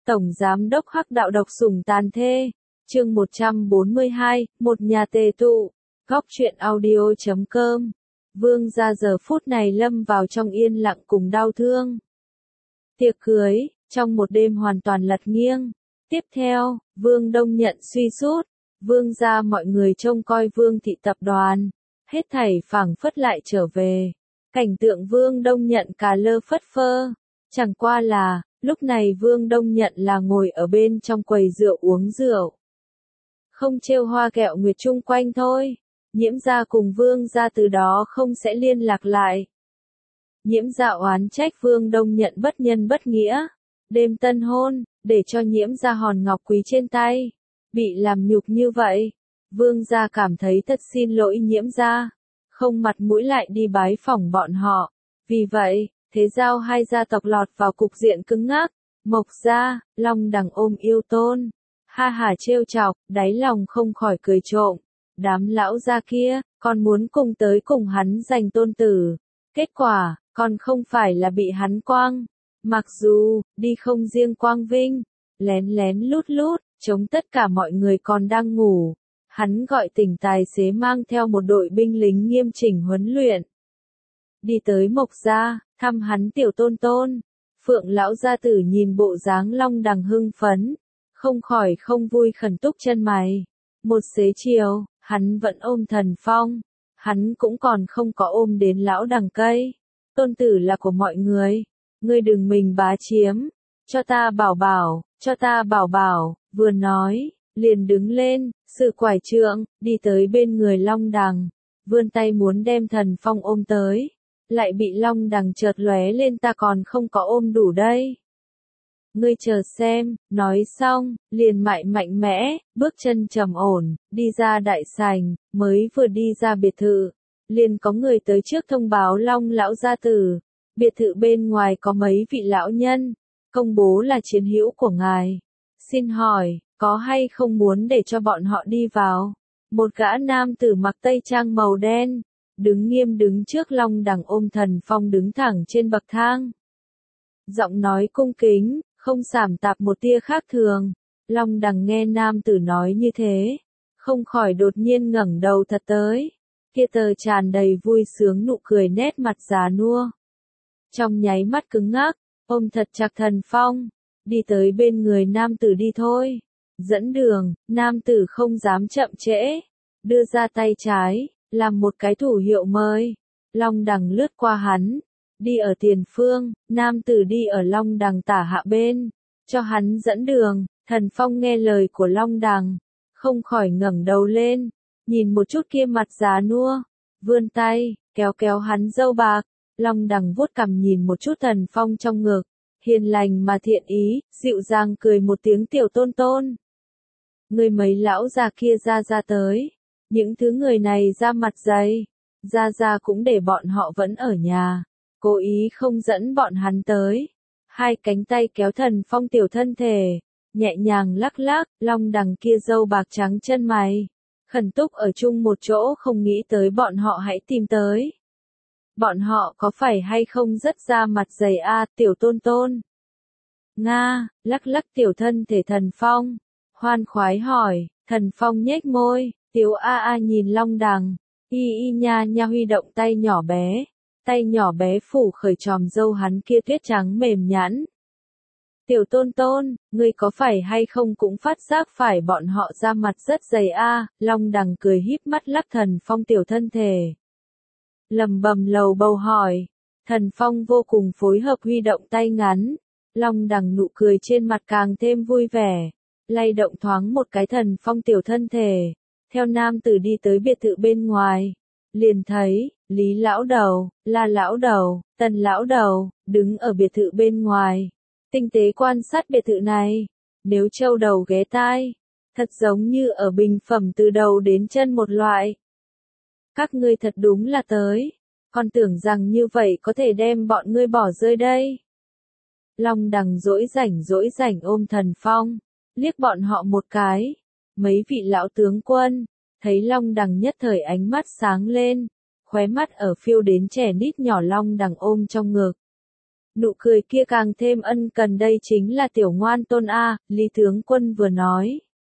Tổng Giám đốc Hắc Đạo độc sủng tàn thê. Chương 142, một nhà tề tụ. Góc truyện audio.com. Vương gia giờ phút này lâm vào trong yên lặng cùng đau thương. Tiệc cưới, trong một đêm hoàn toàn lật nghiêng. Tiếp theo, Vương Đông Nhận suy sút. Vương gia mọi người trông coi Vương thị tập đoàn. Hết thảy phảng phất lại trở về. Cảnh tượng Vương Đông Nhận cà lơ phất phơ. Chẳng qua là, lúc này Vương Đông Nhận là ngồi ở bên trong quầy rượu uống rượu. Không trêu hoa kẹo nguyệt chung quanh thôi. Nhiễm gia cùng Vương gia từ đó không sẽ liên lạc lại. Nhiễm gia oán trách Vương Đông Nhận bất nhân bất nghĩa. Đêm tân hôn, để cho nhiễm gia hòn ngọc quý trên tay. Bị làm nhục như vậy. Vương gia cảm thấy thật xin lỗi nhiễm gia. Không mặt mũi lại đi bái phỏng bọn họ. Vì vậy, thế giao hai gia tộc lọt vào cục diện cứng ngắc. Mộc gia, Long Đằng ôm yêu tôn. Ha hả trêu chọc, đáy lòng không khỏi cười trộm. Đám lão gia kia, con muốn cùng tới cùng hắn giành tôn tử. Kết quả, còn không phải là bị hắn quang. Mặc dù, đi không riêng quang vinh, lén lén lút lút, chống tất cả mọi người còn đang ngủ. Hắn gọi tỉnh tài xế mang theo một đội binh lính nghiêm chỉnh huấn luyện. Đi tới Mộc gia, thăm hắn tiểu tôn tôn. Phượng lão gia tử nhìn bộ dáng Long Đằng hưng phấn, không khỏi không vui khẩn túc chân mày. Một xế chiều, hắn vẫn ôm Thần Phong. Hắn cũng còn không có ôm đến lão đằng cây. Tôn tử là của mọi người. Ngươi đừng mình bá chiếm. Cho ta bảo bảo, cho ta bảo bảo. Vừa nói, liền đứng lên, sự quải trượng, đi tới bên người Long Đằng. Vươn tay muốn đem Thần Phong ôm tới. Lại bị Long Đằng chợt lóe lên, ta còn không có ôm đủ đây. Ngươi chờ xem, nói xong, liền mạnh mẽ, bước chân trầm ổn, đi ra đại sảnh, mới vừa đi ra biệt thự. Liền có người tới trước thông báo Long lão gia tử. Biệt thự bên ngoài có mấy vị lão nhân, công bố là chiến hữu của ngài. Xin hỏi, có hay không muốn để cho bọn họ đi vào? Một gã nam tử mặc tây trang màu đen, đứng nghiêm đứng trước Long Đằng ôm Thần Phong đứng thẳng trên bậc thang. Giọng nói cung kính, không sảm tạp một tia khác thường. Long Đằng nghe nam tử nói như thế, không khỏi đột nhiên ngẩng đầu thật tới. Kia tờ tràn đầy vui sướng nụ cười nét mặt già nua. Trong nháy mắt cứng ngắc, ôm thật chặt Thần Phong, đi tới bên người nam tử đi thôi. Dẫn đường, nam tử không dám chậm trễ, đưa ra tay trái, làm một cái thủ hiệu mời. Long Đằng lướt qua hắn, đi ở tiền phương, nam tử đi ở Long Đằng tả hạ bên, cho hắn dẫn đường. Thần Phong nghe lời của Long Đằng, không khỏi ngẩng đầu lên, nhìn một chút kia mặt già nua, vươn tay, kéo kéo hắn râu bạc. Long Đằng vuốt cằm nhìn một chút Thần Phong trong ngực, hiền lành mà thiện ý, dịu dàng cười một tiếng tiểu tôn tôn. Người mấy lão già kia ra tới, những thứ người này ra mặt dày, ra cũng để bọn họ vẫn ở nhà, cố ý không dẫn bọn hắn tới. Hai cánh tay kéo Thần Phong tiểu thân thể, nhẹ nhàng lắc lắc. Long Đằng kia râu bạc trắng chân mày, khẩn túc ở chung một chỗ, không nghĩ tới bọn họ hãy tìm tới. Bọn họ có phải hay không rất ra mặt dày a, tiểu tôn tôn? Nga, lắc lắc tiểu thân thể Thần Phong, hoan khoái hỏi. Thần Phong nhếch môi, tiểu a nhìn Long Đằng, y nha huy động tay nhỏ bé phủ khởi chòm râu hắn kia tuyết trắng mềm nhẵn. Tiểu tôn tôn, ngươi có phải hay không cũng phát giác phải bọn họ ra mặt rất dày a? Long Đằng cười híp mắt lắc Thần Phong tiểu thân thể, lầm bầm lầu bầu hỏi. Thần Phong vô cùng phối hợp huy động tay ngắn. Long Đằng nụ cười trên mặt càng thêm vui vẻ, lay động thoáng một cái Thần Phong tiểu thân thể, theo nam tử đi tới biệt thự bên ngoài. Liền thấy, Lý lão đầu, La lão đầu, Tần lão đầu, đứng ở biệt thự bên ngoài, tinh tế quan sát biệt thự này. Nếu châu đầu ghé tai, thật giống như ở bình phẩm từ đầu đến chân một loại. Các ngươi thật đúng là tới, con tưởng rằng như vậy có thể đem bọn ngươi bỏ rơi đây. Long Đằng dỗi rảnh ôm Thần Phong, liếc bọn họ một cái. Mấy vị lão tướng quân, thấy Long Đằng nhất thời ánh mắt sáng lên, khóe mắt ở phiêu đến trẻ nít nhỏ Long Đằng ôm trong ngực. Nụ cười kia càng thêm ân cần, đây chính là tiểu ngoan tôn a, Lý tướng quân vừa nói.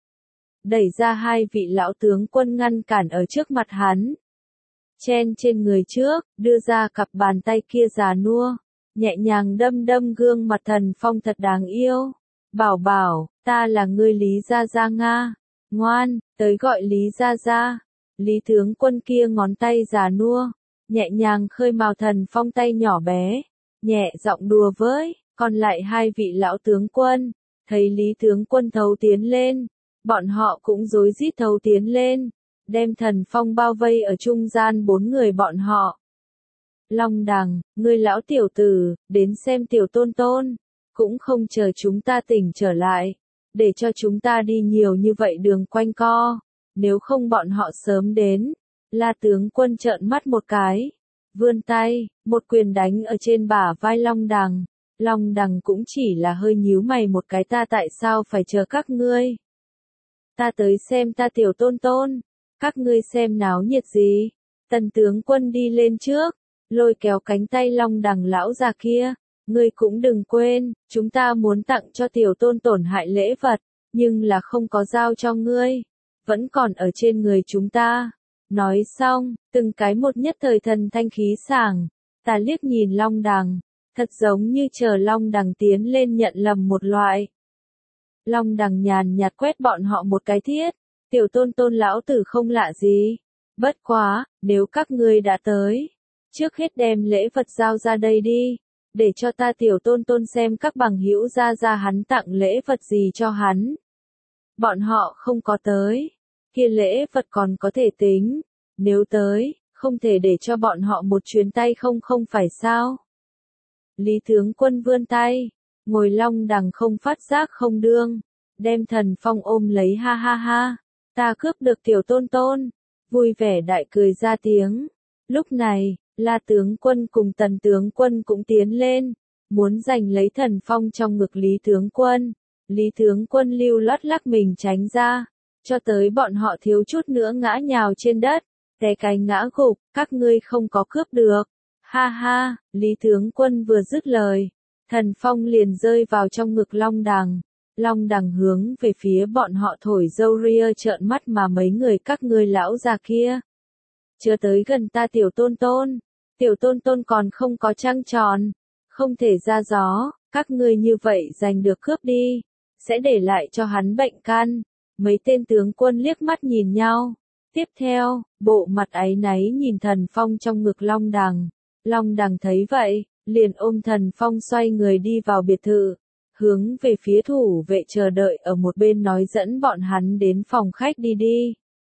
Đẩy ra hai vị lão tướng quân ngăn cản ở trước mặt hắn. Chen trên người trước, đưa ra cặp bàn tay kia già nua, nhẹ nhàng đâm đâm gương mặt Thần Phong thật đáng yêu. Bảo bảo, ta là ngươi Lý Gia Gia Nga. Ngoan, tới gọi Lý Gia Gia. Lý tướng quân kia ngón tay già nua, nhẹ nhàng khơi mào Thần Phong tay nhỏ bé, nhẹ giọng đùa với, còn lại hai vị lão tướng quân, thấy Lý tướng quân thấu tiến lên, bọn họ cũng rối rít thấu tiến lên, đem Thần Phong bao vây ở trung gian bốn người bọn họ. Long Đằng, ngươi lão tiểu tử, đến xem tiểu tôn tôn, cũng không chờ chúng ta tỉnh trở lại, để cho chúng ta đi nhiều như vậy đường quanh co, nếu không bọn họ sớm đến. La tướng quân trợn mắt một cái, vươn tay, một quyền đánh ở trên bả vai Long Đằng. Long Đằng cũng chỉ là hơi nhíu mày một cái, ta tại sao phải chờ các ngươi? Ta tới xem ta tiểu tôn tôn, các ngươi xem náo nhiệt gì? Tần tướng quân đi lên trước, lôi kéo cánh tay Long Đằng lão già kia, ngươi cũng đừng quên, chúng ta muốn tặng cho tiểu tôn tổn hại lễ vật, nhưng là không có giao cho ngươi, vẫn còn ở trên người chúng ta. Nói xong, từng cái một nhất thời thần thanh khí sảng, ta liếc nhìn Long Đằng, thật giống như chờ Long Đằng tiến lên nhận lầm một loại. Long Đằng nhàn nhạt quét bọn họ một cái, thiết, tiểu tôn tôn lão tử không lạ gì, bất quá, nếu các ngươi đã tới, trước hết đem lễ vật giao ra đây đi, để cho ta tiểu tôn tôn xem các bằng hữu ra hắn tặng lễ vật gì cho hắn. Bọn họ không có tới, kia lễ vật còn có thể tính, nếu tới, không thể để cho bọn họ một chuyến tay không phải sao? Lý tướng quân vươn tay, ngồi Long Đằng không phát giác không đương, đem Thần Phong ôm lấy, ha ha ha, ta cướp được tiểu tôn tôn, vui vẻ đại cười ra tiếng. Lúc này, La tướng quân cùng Tần tướng quân cũng tiến lên, muốn giành lấy Thần Phong trong ngực Lý tướng quân. Lý tướng quân lưu loát lắc mình tránh ra, cho tới bọn họ thiếu chút nữa ngã nhào trên đất, té cái ngã gục, các ngươi không có cướp được. Ha ha, Lý tướng quân vừa dứt lời, Thần Phong liền rơi vào trong ngực Long Đằng. Long Đằng hướng về phía bọn họ thổi râu ria trợn mắt, mà mấy người các ngươi lão già kia, chưa tới gần ta tiểu tôn tôn còn không có trăng tròn, không thể ra gió, các ngươi như vậy giành được cướp đi, sẽ để lại cho hắn bệnh căn. Mấy tên tướng quân liếc mắt nhìn nhau, tiếp theo, bộ mặt áy náy nhìn Thần Phong trong ngực Long Đằng. Long Đằng thấy vậy, liền ôm Thần Phong xoay người đi vào biệt thự, hướng về phía thủ vệ chờ đợi ở một bên nói dẫn bọn hắn đến phòng khách đi.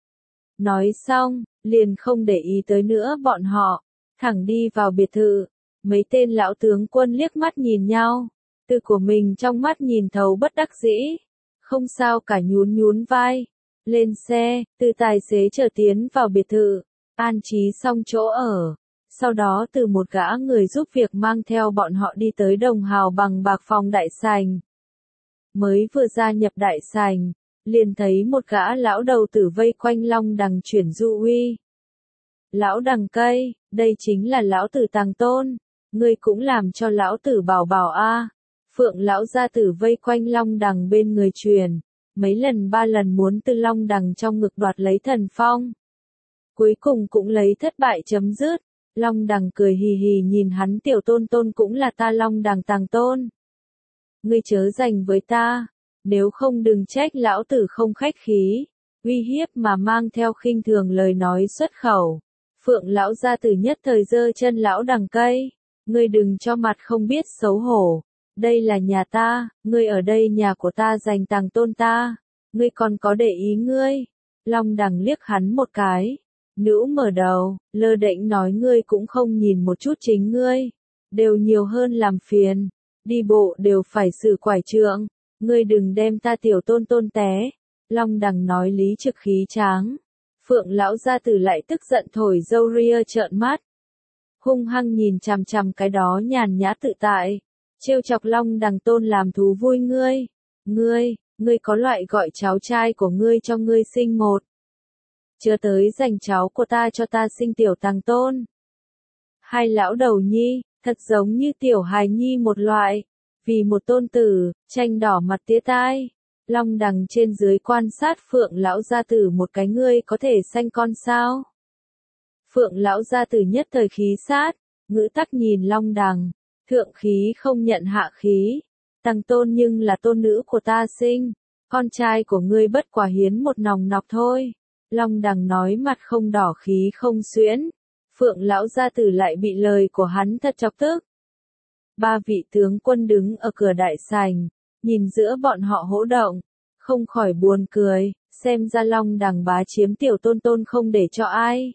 Nói xong, liền không để ý tới nữa bọn họ, thẳng đi vào biệt thự. Mấy tên lão tướng quân liếc mắt nhìn nhau, từ của mình trong mắt nhìn thấu bất đắc dĩ, không sao cả nhún vai, lên xe, từ tài xế chở tiến vào biệt thự, an trí xong chỗ ở. Sau đó từ một gã người giúp việc mang theo bọn họ đi tới đồng hào bằng bạc phòng đại sảnh. Mới vừa gia nhập đại sảnh, liền thấy một gã lão đầu tử vây quanh Long Đằng chuyển dụ uy. Lão Đằng cây, đây chính là lão tử Tàng Tôn, ngươi cũng làm cho lão tử bảo bảo a. Phượng lão gia tử vây quanh Long Đằng bên người truyền, mấy lần ba lần muốn từ Long Đằng trong ngực đoạt lấy Thần Phong. Cuối cùng cũng lấy thất bại chấm dứt. Long Đằng cười hì hì nhìn hắn, tiểu tôn tôn cũng là ta Long Đằng Tàng Tôn. Ngươi chớ giành với ta, nếu không đừng trách lão tử không khách khí, uy hiếp mà mang theo khinh thường lời nói xuất khẩu. Phượng lão gia tử nhất thời giơ chân lão Đằng cây, ngươi đừng cho mặt không biết xấu hổ, đây là nhà ta, ngươi ở đây nhà của ta giành Tàng Tôn ta, ngươi còn có để ý ngươi. Long Đằng liếc hắn một cái. Nữ mở đầu, lơ đễnh nói, ngươi cũng không nhìn một chút chính ngươi, đều nhiều hơn làm phiền, đi bộ đều phải sử quải trượng, ngươi đừng đem ta tiểu tôn tôn té. Long Đằng nói lý trực khí tráng. Phượng lão gia tử lại tức giận thổi râu ria trợn mắt, hung hăng nhìn chằm chằm cái đó nhàn nhã tự tại, trêu chọc Long Đằng tôn làm thú vui ngươi có loại gọi cháu trai của ngươi cho ngươi sinh một. Chưa tới dành cháu của ta cho ta sinh tiểu Tàng Tôn. Hai lão đầu nhi, thật giống như tiểu hài nhi một loại. Vì một tôn tử, tranh đỏ mặt tía tai. Long Đằng trên dưới quan sát Phượng lão gia tử một cái, ngươi có thể sanh con sao? Phượng lão gia tử nhất thời khí sát, ngữ tắc nhìn Long Đằng, thượng khí không nhận hạ khí. Tằng tôn nhưng là tôn nữ của ta sinh, con trai của ngươi bất quá hiến một nòng nọc thôi. Long Đằng nói mặt không đỏ khí không xuyễn. Phượng lão gia tử lại bị lời của hắn thật chọc tức. Ba vị tướng quân đứng ở cửa đại sảnh, nhìn giữa bọn họ hỗ động, không khỏi buồn cười, xem ra Long Đằng bá chiếm tiểu tôn tôn không để cho ai.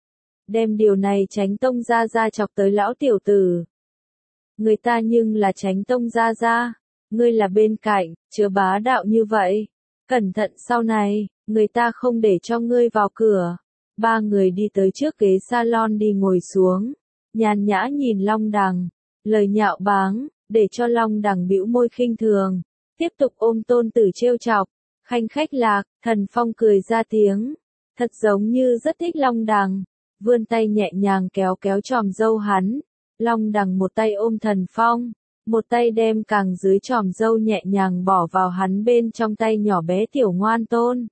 Đem điều này Chánh tông gia gia chọc tới lão tiểu tử. Người ta nhưng là Chánh tông gia gia, ngươi là bên cạnh, chớ bá đạo như vậy. Cẩn thận sau này, người ta không để cho ngươi vào cửa. Ba người đi tới trước ghế salon đi ngồi xuống, nhàn nhã nhìn Long Đằng, lời nhạo báng, để cho Long Đằng bĩu môi khinh thường, tiếp tục ôm tôn tử trêu chọc, khanh khách lạc, Thần Phong cười ra tiếng, thật giống như rất thích Long Đằng, vươn tay nhẹ nhàng kéo kéo chòm râu hắn, Long Đằng một tay ôm Thần Phong, một tay đem càng dưới chòm râu nhẹ nhàng bỏ vào hắn bên trong tay nhỏ bé tiểu ngoan tôn.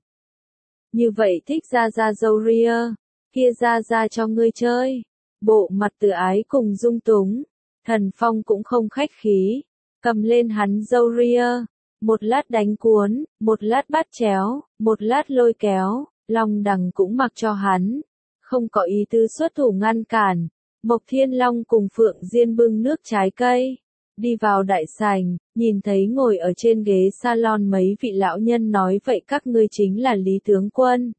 Như vậy thích ra ra dâu ria, kia ra cho ngươi chơi. Bộ mặt từ ái cùng dung túng, Thần Phong cũng không khách khí, cầm lên hắn dâu ria, một lát đánh cuốn, một lát bắt chéo, một lát lôi kéo, Long Đằng cũng mặc cho hắn, không có ý tư xuất thủ ngăn cản. Mộc Thiên Long cùng Phượng Diên bưng nước trái cây, đi vào đại sảnh, nhìn thấy ngồi ở trên ghế salon mấy vị lão nhân nói vậy các ngươi chính là Lý tướng quân.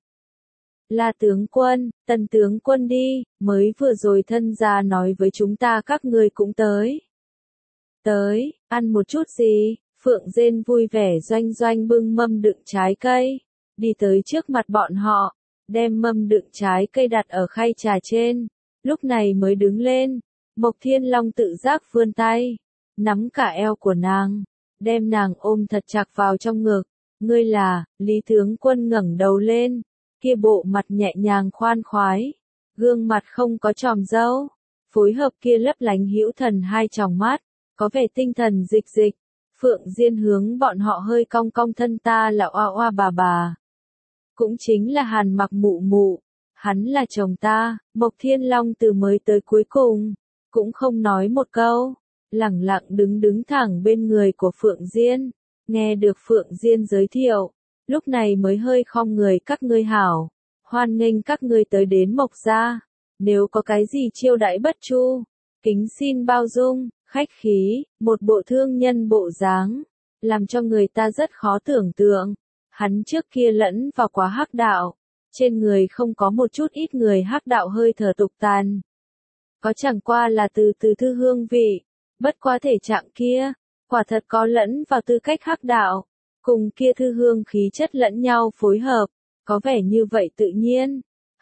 La tướng quân, Tần tướng quân đi, mới vừa rồi thân gia nói với chúng ta các ngươi cũng tới. Tới, ăn một chút gì, Phượng Diên vui vẻ doanh doanh bưng mâm đựng trái cây, đi tới trước mặt bọn họ, đem mâm đựng trái cây đặt ở khay trà trên, lúc này mới đứng lên, Mộc Thiên Long tự giác vươn tay, nắm cả eo của nàng, đem nàng ôm thật chặt vào trong ngực, ngươi là, Lý tướng quân ngẩng đầu lên, kia bộ mặt nhẹ nhàng khoan khoái, gương mặt không có tròm râu, phối hợp kia lấp lánh hữu thần hai tròng mắt, có vẻ tinh thần dịch dịch. Phượng Diên hướng bọn họ hơi cong cong thân, ta là oa oa bà. Cũng chính là Hàn Mặc mụ mụ, hắn là chồng ta. Mộc Thiên Long từ mới tới cuối cùng, cũng không nói một câu, lẳng lặng đứng thẳng bên người của Phượng Diên, nghe được Phượng Diên giới thiệu, lúc này mới hơi khom người, các ngươi hảo, hoan nghênh các ngươi tới đến Mộc gia, nếu có cái gì chiêu đãi bất chu, kính xin bao dung. Khách khí, một bộ thương nhân bộ dáng, làm cho người ta rất khó tưởng tượng. Hắn trước kia lẫn vào quá hắc đạo, trên người không có một chút ít người hắc đạo hơi thở tục tàn. Có chẳng qua là từ thư hương vị, bất quá thể trạng kia, quả thật có lẫn vào tư cách hắc đạo, cùng kia thư hương khí chất lẫn nhau phối hợp, có vẻ như vậy tự nhiên.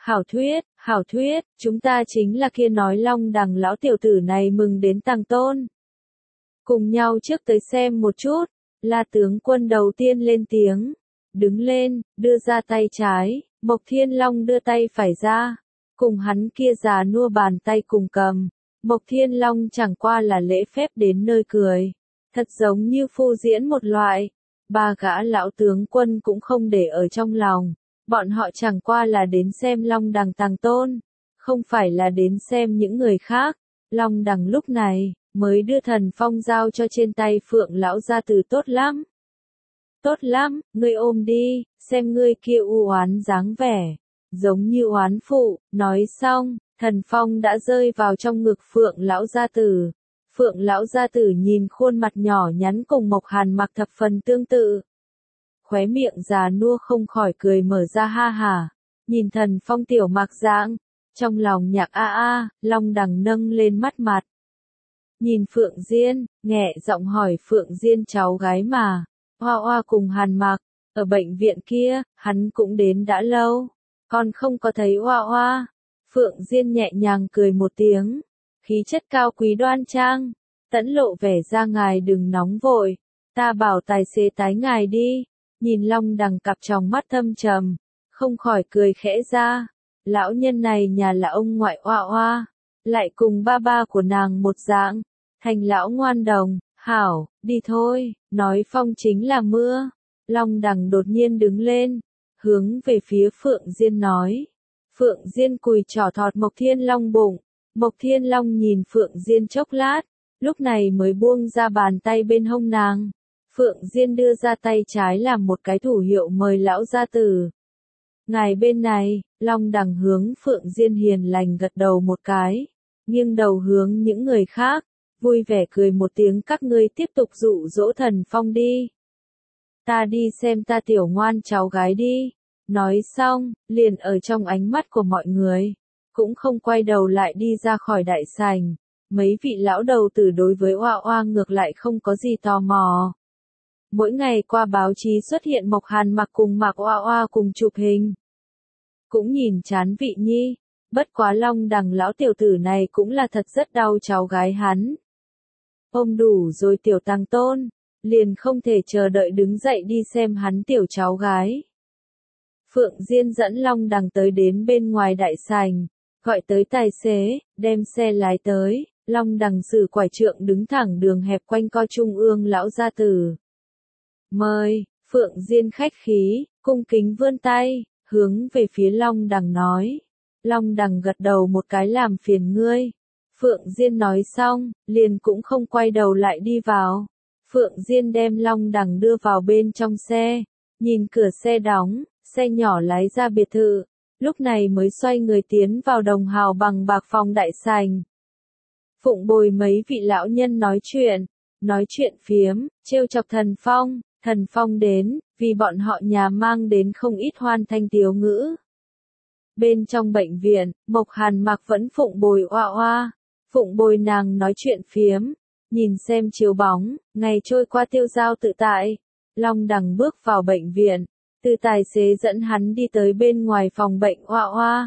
Hảo thuyết, chúng ta chính là kia nói Long Đằng lão tiểu tử này mừng đến Tằng tôn. Cùng nhau trước tới xem một chút, La tướng quân đầu tiên lên tiếng, đứng lên, đưa ra tay trái, Mộc Thiên Long đưa tay phải ra, cùng hắn kia già nua bàn tay cùng cầm, Mộc Thiên Long chẳng qua là lễ phép đến nơi cười, thật giống như phô diễn một loại, ba gã lão tướng quân cũng không để ở trong lòng. Bọn họ chẳng qua là đến xem Long Đằng Tằng tôn, không phải là đến xem những người khác. Long Đằng lúc này, mới đưa Thần Phong giao cho trên tay Phượng lão gia tử. Tốt lắm. Tốt lắm, ngươi ôm đi, xem ngươi kia u oán dáng vẻ, giống như oán phụ. Nói xong, Thần Phong đã rơi vào trong ngực Phượng lão gia tử. Phượng lão gia tử nhìn khuôn mặt nhỏ nhắn cùng Mộc Hàn Mặc thập phần tương tự. Khóe miệng già nua không khỏi cười mở ra ha hả, nhìn Thần Phong tiểu mặc dạng, trong lòng nhạc Long Đằng nâng lên mắt mặt. Nhìn Phượng Diên, nghẹ giọng hỏi Phượng Diên cháu gái mà, Hoa Hoa cùng Hàn Mặc, ở bệnh viện kia, hắn cũng đến đã lâu, còn không có thấy Hoa Hoa. Phượng Diên nhẹ nhàng cười một tiếng, khí chất cao quý đoan trang, tẫn lộ vẻ ra ngài đừng nóng vội, ta bảo tài xế tái ngài đi. Nhìn Long Đằng cặp tròng mắt thâm trầm, không khỏi cười khẽ ra. Lão nhân này nhà là ông ngoại Hoa Hoa, lại cùng ba ba của nàng một dạng, thành lão ngoan đồng, hảo, đi thôi, nói phong chính là mưa. Long Đằng đột nhiên đứng lên, hướng về phía Phượng Diên nói. Phượng Diên cùi trỏ thọt Mộc Thiên Long bụng, Mộc Thiên Long nhìn Phượng Diên chốc lát, lúc này mới buông ra bàn tay bên hông nàng. Phượng Diên đưa ra tay trái làm một cái thủ hiệu mời lão gia tử. Ngài bên này, Long Đằng hướng Phượng Diên hiền lành gật đầu một cái, nghiêng đầu hướng những người khác, vui vẻ cười một tiếng, các ngươi tiếp tục dụ dỗ Thần Phong đi. Ta đi xem ta tiểu ngoan cháu gái đi. Nói xong, liền ở trong ánh mắt của mọi người, cũng không quay đầu lại đi ra khỏi đại sảnh. Mấy vị lão đầu tử đối với Oa Oa ngược lại không có gì tò mò. Mỗi ngày qua báo chí xuất hiện Mộc Hàn Mặc cùng Mạc Oa Oa cùng chụp hình. Cũng nhìn chán vị nhi, bất quá Long Đằng lão tiểu tử này cũng là thật rất đau cháu gái hắn. Ôm đủ rồi tiểu Tăng Tôn, liền không thể chờ đợi đứng dậy đi xem hắn tiểu cháu gái. Phượng Diên dẫn Long Đằng tới đến bên ngoài đại sảnh, gọi tới tài xế, đem xe lái tới. Long Đằng sử quải trượng đứng thẳng đường hẹp quanh co trung ương lão gia tử. Mời, Phượng Diên khách khí, cung kính vươn tay, hướng về phía Long Đằng nói. Long Đằng gật đầu một cái, làm phiền ngươi. Phượng Diên nói xong, liền cũng không quay đầu lại đi vào. Phượng Diên đem Long Đằng đưa vào bên trong xe, nhìn cửa xe đóng, xe nhỏ lái ra biệt thự, lúc này mới xoay người tiến vào đồng hào bằng bạc phòng đại sảnh. Phụng bồi mấy vị lão nhân nói chuyện phiếm, trêu chọc Thần Phong đến, vì bọn họ nhà mang đến không ít hoan thanh tiếu ngữ. Bên trong bệnh viện, Mộc Hàn Mặc vẫn phụng bồi Oa Oa, phụng bồi nàng nói chuyện phiếm, nhìn xem chiếu bóng, ngày trôi qua tiêu dao tự tại. Long Đằng bước vào bệnh viện, từ tài xế dẫn hắn đi tới bên ngoài phòng bệnh Oa Oa.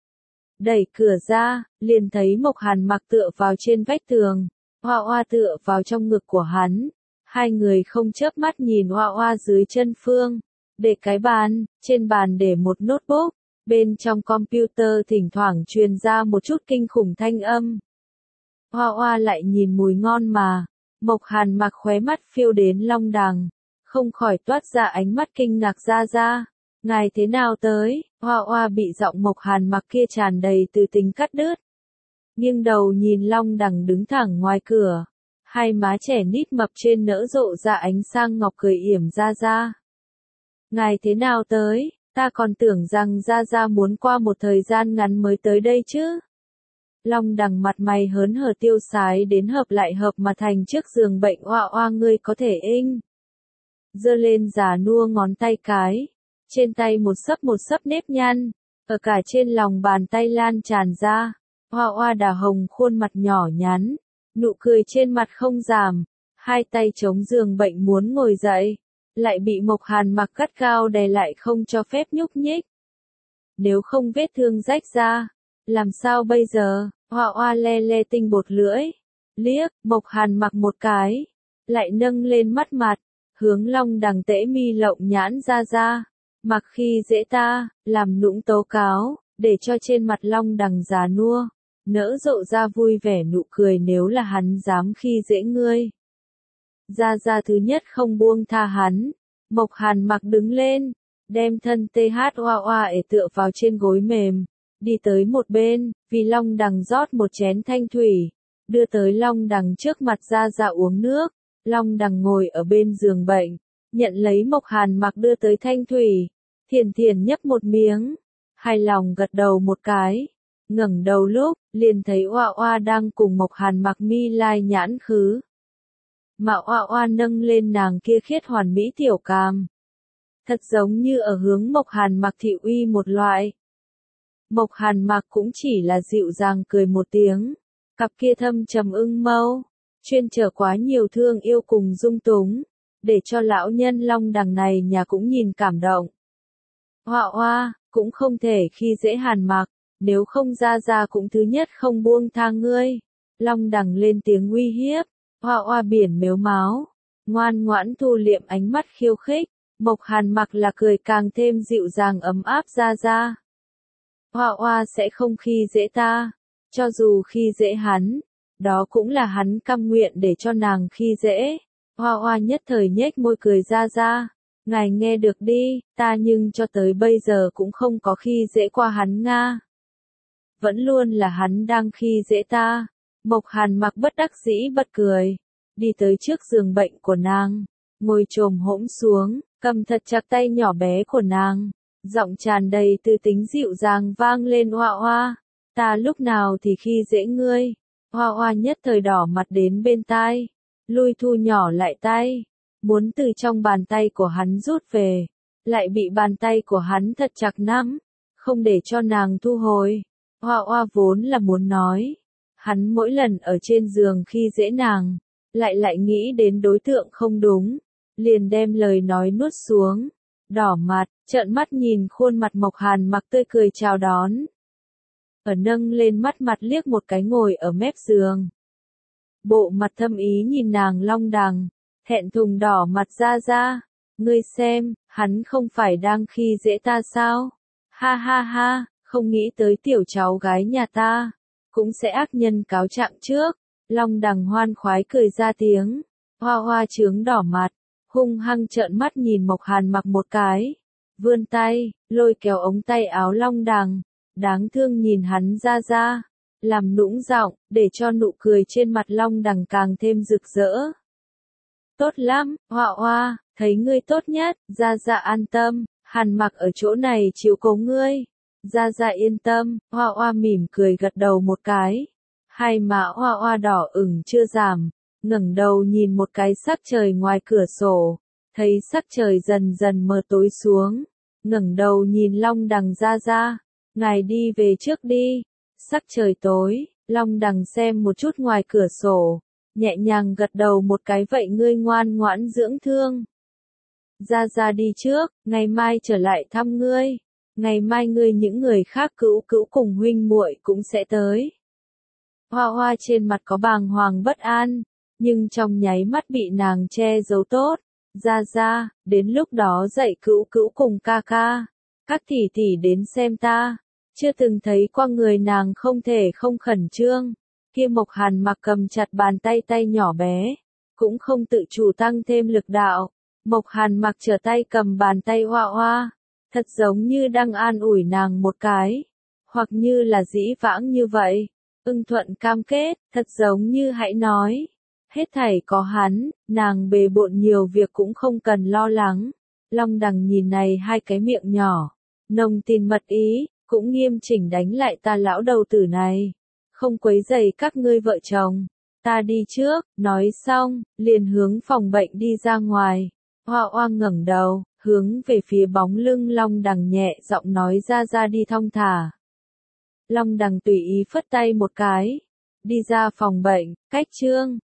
Đẩy cửa ra, liền thấy Mộc Hàn Mặc tựa vào trên vách tường, Oa Oa tựa vào trong ngực của hắn. Hai người không chớp mắt nhìn Oa Oa dưới chân phương, để cái bàn, trên bàn để một notebook, bên trong computer thỉnh thoảng truyền ra một chút kinh khủng thanh âm. Oa Oa lại nhìn mùi ngon mà, Mộc Hàn Mặc khóe mắt phiêu đến Long Đằng, không khỏi toát ra ánh mắt kinh ngạc ra. Ngài thế nào tới? Oa Oa bị giọng Mộc Hàn Mặc kia tràn đầy từ tính cắt đứt. Nghiêng đầu nhìn Long Đằng đứng thẳng ngoài cửa. Hai má trẻ nít mập trên nở rộ ra ánh sang ngọc cười yểm ra. Ngài thế nào tới? Ta còn tưởng rằng ra muốn qua một thời gian ngắn mới tới đây chứ. Long Đằng mặt mày hớn hở tiêu sái đến hợp lại hợp mà thành trước giường bệnh. Oa Oa, ngươi có thể giơ lên già nua ngón tay cái, trên tay một sấp nếp nhăn, ở cả trên lòng bàn tay lan tràn ra. Oa Oa đỏ hồng khuôn mặt nhỏ nhắn, nụ cười trên mặt không giảm, hai tay chống giường bệnh muốn ngồi dậy, lại bị Mộc Hàn Mặc gắt gao đè lại không cho phép nhúc nhích. Nếu không vết thương rách ra, làm sao bây giờ? Oa Oa le tinh bột lưỡi, liếc Mộc Hàn Mặc một cái, lại nâng lên mắt mặt, hướng Long Đằng tễ mi lộng nhãn ra. Mặc khi dễ ta, làm nũng tố cáo, để cho trên mặt Long Đằng già nua nỡ rộ ra vui vẻ nụ cười. Nếu là hắn dám khi dễ ngươi, ra thứ nhất không buông tha hắn. Mộc Hàn Mặc đứng lên, đem thân Oa Oa tựa vào trên gối mềm, đi tới một bên, vì Long Đằng rót một chén thanh thủy, đưa tới Long Đằng trước mặt ra uống nước. Long Đằng ngồi ở bên giường bệnh, nhận lấy Mộc Hàn Mặc đưa tới thanh thủy, thiền nhấp một miếng, hài lòng gật đầu một cái. Ngẩng đầu lúc, liền thấy Oa Oa đang cùng Mộc Hàn Mặc mi lai nhãn khứ. Mà Oa Oa nâng lên nàng kia khiết hoàn mỹ tiểu càm. Thật giống như ở hướng Mộc Hàn Mặc thị uy một loại. Mộc Hàn Mặc cũng chỉ là dịu dàng cười một tiếng. Cặp kia thâm trầm ưng mâu, chuyên trở quá nhiều thương yêu cùng dung túng, để cho lão nhân Long Đằng này nhà cũng nhìn cảm động. Oa Oa, cũng không thể khi dễ Hàn Mặc. Nếu không ra cũng thứ nhất không buông tha ngươi. Long Đằng lên tiếng uy hiếp. Oa Oa biển mếu máo, ngoan ngoãn thu liệm ánh mắt khiêu khích. Mộc Hàn Mặc là cười càng thêm dịu dàng ấm áp ra. Oa Oa sẽ không khi dễ ta. Cho dù khi dễ hắn, đó cũng là hắn cam nguyện để cho nàng khi dễ. Hoa Hoa nhất thời nhếch môi cười ra ra. Ngài nghe được đi, ta nhưng cho tới bây giờ cũng không có khi dễ qua hắn Nga. Vẫn luôn là hắn đang khi dễ ta. Mộc Hàn Mặc bất đắc dĩ bật cười. Đi tới trước giường bệnh của nàng. Ngồi chồm hỗn xuống, cầm thật chặt tay nhỏ bé của nàng. Giọng tràn đầy tư tính dịu dàng vang lên Hoa Hoa. Ta lúc nào thì khi dễ ngươi. Hoa Hoa nhất thời đỏ mặt đến bên tai. Lui thu nhỏ lại tay. Muốn từ trong bàn tay của hắn rút về. Lại bị bàn tay của hắn thật chặt nắm. Không để cho nàng thu hồi. Hoa Hoa vốn là muốn nói. Hắn mỗi lần ở trên giường khi dễ nàng. Lại nghĩ đến đối tượng không đúng. Liền đem lời nói nuốt xuống. Đỏ mặt, trợn mắt nhìn khuôn mặt Mộc Hàn Mặc tươi cười chào đón. Ở nâng lên mắt mặt liếc một cái ngồi ở mép giường. Bộ mặt thâm ý nhìn nàng long đằng, thẹn thùng đỏ mặt ra ra. Ngươi xem, hắn không phải đang khi dễ ta sao? Ha ha ha, không nghĩ tới tiểu cháu gái nhà ta. Cũng sẽ ác nhân cáo trạng trước. Long đằng hoan khoái cười ra tiếng. Hoa Hoa trướng đỏ mặt, hung hăng trợn mắt nhìn Mộc Hàn Mặc một cái. Vươn tay, lôi kéo ống tay áo long đằng. Đáng thương nhìn hắn ra ra. Làm nũng giọng, để cho nụ cười trên mặt long đằng càng thêm rực rỡ. Tốt lắm, Hoa Hoa, thấy ngươi tốt nhất, ra ra an tâm, Hàn Mặc ở chỗ này chiếu cố ngươi. Ra ra yên tâm, Hoa Hoa mỉm cười gật đầu một cái. Hai má Hoa Hoa đỏ ửng chưa giảm, ngẩng đầu nhìn một cái sắc trời ngoài cửa sổ, thấy sắc trời dần dần mờ tối xuống, ngẩng đầu nhìn long đằng ra ra, ngài đi về trước đi. Sắc trời tối, long đằng xem một chút ngoài cửa sổ, nhẹ nhàng gật đầu một cái vậy ngươi ngoan ngoãn dưỡng thương. Ra ra đi trước, ngày mai trở lại thăm ngươi. Ngày mai ngươi những người khác cữu cữu cùng huynh muội cũng sẽ tới. Hoa Hoa trên mặt có bàng hoàng bất an, nhưng trong nháy mắt bị nàng che giấu tốt. Ra ra, đến lúc đó dạy cữu cữu cùng ca ca. Các tỷ tỷ đến xem ta. Chưa từng thấy qua người nàng không thể không khẩn trương. Kia Mộc Hàn Mặc cầm chặt bàn tay tay nhỏ bé. Cũng không tự chủ tăng thêm lực đạo. Mộc Hàn Mặc trở tay cầm bàn tay Hoa Hoa. Thật giống như đang an ủi nàng một cái. Hoặc như là dĩ vãng như vậy. Ưng thuận cam kết, thật giống như hãy nói. Hết thảy có hắn, nàng bề bộn nhiều việc cũng không cần lo lắng. Long đằng nhìn này hai cái miệng nhỏ. Nồng tin mật ý, cũng nghiêm chỉnh đánh lại ta lão đầu tử này. Không quấy rầy các ngươi vợ chồng. Ta đi trước, nói xong, liền hướng phòng bệnh đi ra ngoài. Hoa Hoa ngẩng đầu, hướng về phía bóng lưng long đằng nhẹ giọng nói ra ra đi thong thả. Long đằng tùy ý phất tay một cái. Đi ra phòng bệnh, cách Trương.